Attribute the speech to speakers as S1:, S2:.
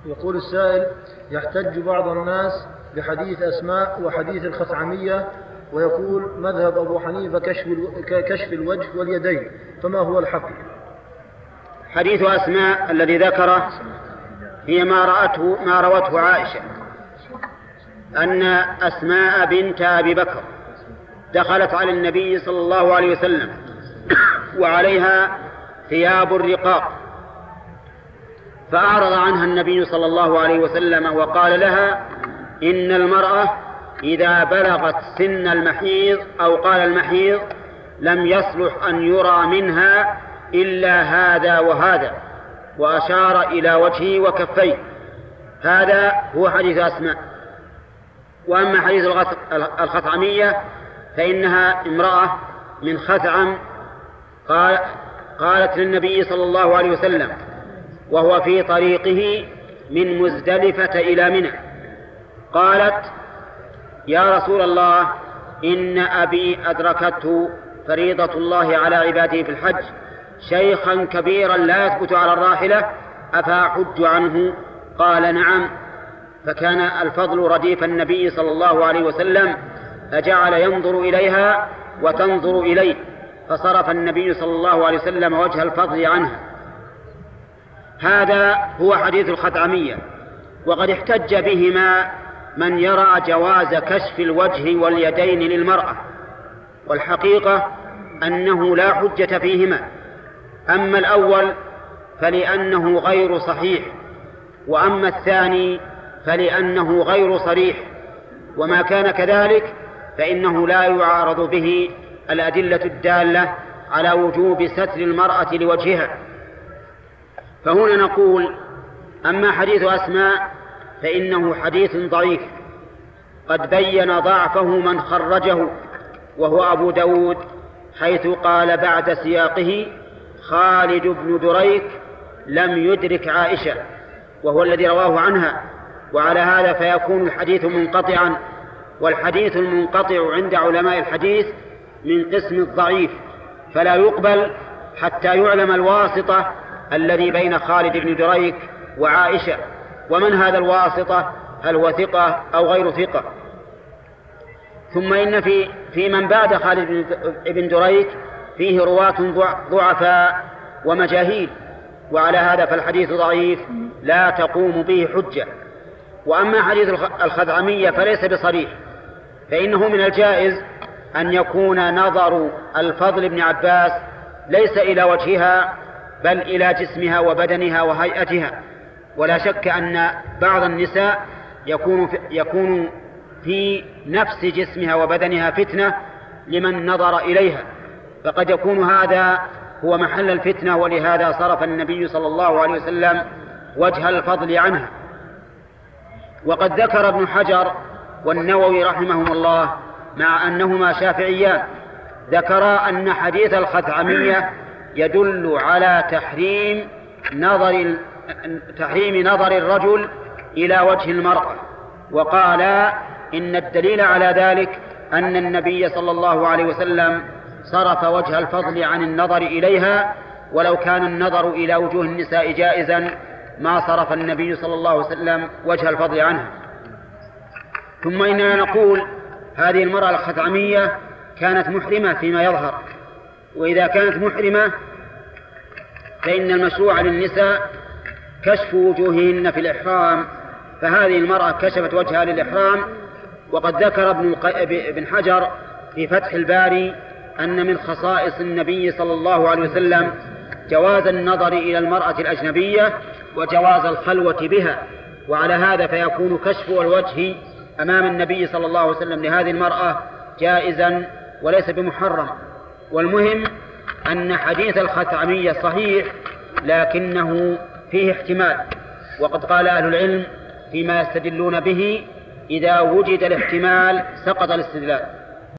S1: يقول السائل: يحتج بعض الناس بحديث أسماء وحديث الخثعمية، ويقول مذهب أبو حنيفة كشف الوجه واليدين، فما هو الحق؟
S2: حديث أسماء الذي ذكره هي ما روته عائشة، أن أسماء بنت أبي بكر دخلت على النبي صلى الله عليه وسلم وعليها ثياب الرقاق، فأعرض عنها النبي صلى الله عليه وسلم وقال لها: إن المرأة إذا بلغت سن المحيض أو قال المحيض لم يصلح أن يرى منها إلا هذا وهذا، وأشار إلى وجهه وكفيه. هذا هو حديث أسماء. وأما حديث الخثعمية فإنها امرأة من خثعم قالت للنبي صلى الله عليه وسلم وهو في طريقه من مزدلفة إلى منى، قالت: يا رسول الله، إن أبي أدركته فريضة الله على عباده في الحج شيخا كبيرا لا يثبت على الراحلة، أفأحج عنه؟ قال: نعم. فكان الفضل رديف النبي صلى الله عليه وسلم، فجعل ينظر إليها وتنظر إليه، فصرف النبي صلى الله عليه وسلم وجه الفضل عنها. هذا هو حديث الخثعمية. وقد احتج بهما من يرى جواز كشف الوجه واليدين للمرأة، والحقيقة أنه لا حجة فيهما. أما الأول فلأنه غير صحيح، وأما الثاني فلأنه غير صريح، وما كان كذلك فإنه لا يعارض به الأدلة الدالة على وجوب ستر المرأة لوجهها. فهنا نقول: أما حديث أسماء فإنه حديث ضعيف، قد بين ضعفه من خرجه وهو أبو داود، حيث قال بعد سياقه: خالد بن دريك لم يدرك عائشة، وهو الذي رواه عنها. وعلى هذا فيكون الحديث منقطعا، والحديث المنقطع عند علماء الحديث من قسم الضعيف، فلا يقبل حتى يعلم الواسطة الذي بين خالد بن دريك وعائشة، ومن هذا الواسطة، هل هو ثقة أو غير ثقة. ثم إن في من بعد خالد بن دريك فيه رواة ضعفاء ومجاهيل، وعلى هذا فالحديث ضعيف لا تقوم به حجة. وأما حديث الخثعمية فليس بصريح، فإنه من الجائز أن يكون نظر الفضل بن عباس ليس إلى وجهها بل إلى جسمها وبدنها وهيئتها. ولا شك أن بعض النساء يكون في نفس جسمها وبدنها فتنة لمن نظر إليها، فقد يكون هذا هو محل الفتنة، ولهذا صرف النبي صلى الله عليه وسلم وجه الفضل عنها. وقد ذكر ابن حجر والنووي رحمهم الله، مع أنهما شافعيان، ذكرا أن حديث الخثعمية يدل على تحريم نظر الرجل إلى وجه المرأة، وقالا إن الدليل على ذلك أن النبي صلى الله عليه وسلم صرف وجه الفضل عن النظر إليها، ولو كان النظر إلى وجوه النساء جائزا ما صرف النبي صلى الله عليه وسلم وجه الفضل عنها. ثم إننا نقول: هذه المرأة الخثعمية كانت محرمة فيما يظهر، وإذا كانت محرمة فإن المشروع للنساء كشف وجوههن في الإحرام، فهذه المرأة كشفت وجهها للإحرام. وقد ذكر ابن حجر في فتح الباري أن من خصائص النبي صلى الله عليه وسلم جواز النظر إلى المرأة الأجنبية وجواز الخلوة بها، وعلى هذا فيكون كشف الوجه أمام النبي صلى الله عليه وسلم لهذه المرأة جائزا وليس بمحرم. والمهم أن حديث الخثعمية صحيح، لكنه فيه احتمال، وقد قال أهل العلم فيما يستدلون به: إذا وجد الاحتمال سقط الاستدلال.